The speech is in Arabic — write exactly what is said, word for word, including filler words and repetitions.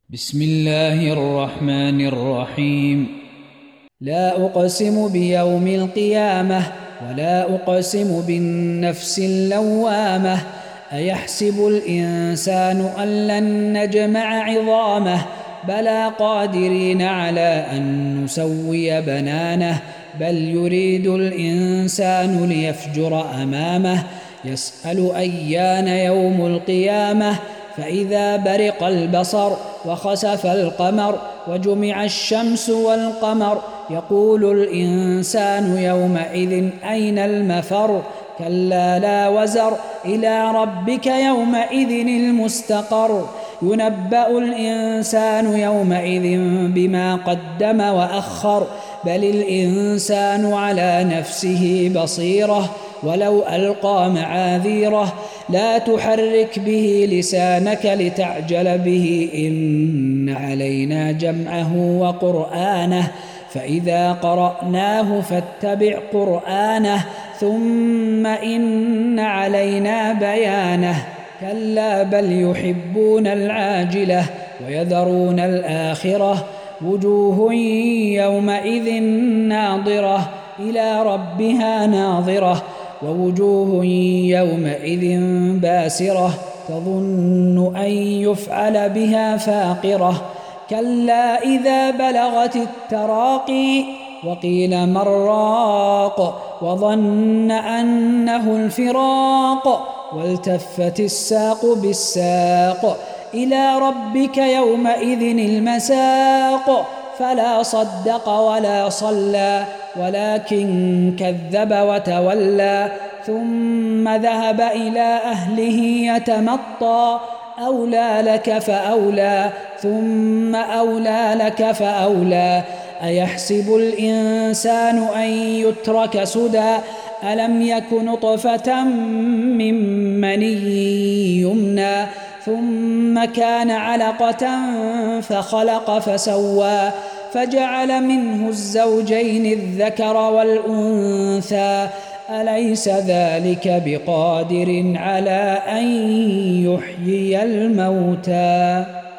بسم الله الرحمن الرحيم. لا أقسم بيوم القيامة ولا أقسم بالنفس اللوامة. أيحسب الإنسان أن لن نجمع عظامه بلى قادرين على أن نسوي بنانه بل يريد الإنسان ليفجر أمامه يسأل أيان يوم القيامة فإذا برق البصر وخسف القمر وجمع الشمس والقمر يقول الإنسان يومئذ أين المفر كلا لا وزر إلى ربك يومئذ المستقر ينبأ الإنسان يومئذ بما قدم وأخر بل الإنسان على نفسه بصيرة ولو ألقى معاذيره لا تحرك به لسانك لتعجل به إن علينا جمعه وقرآنه فإذا قرأناه فاتبع قرآنه ثم إن علينا بيانه كلا بل يحبون العاجلة ويذرون الآخرة وجوه يومئذ ناظرة إلى ربها ناظرة ووجوه يومئذ باسرة تظن أن يفعل بها فاقرة كلا إذا بلغت التراقي وقيل من راق وظن أنه الفراق والتفت الساق بالساق إلى ربك يومئذ المساق فلا صدق ولا صلى ولكن كذب وتولى ثم ذهب إلى أهله يتمطى أولى لك فأولى ثم أولى لك فأولى أيحسب الإنسان أن يترك سدى ألم يك نطفة من مني يمنى ثم كان علقة فخلق فسوى فجعل منه الزوجين الذكر والأنثى أليس ذلك بقادر على أن يحيي الموتى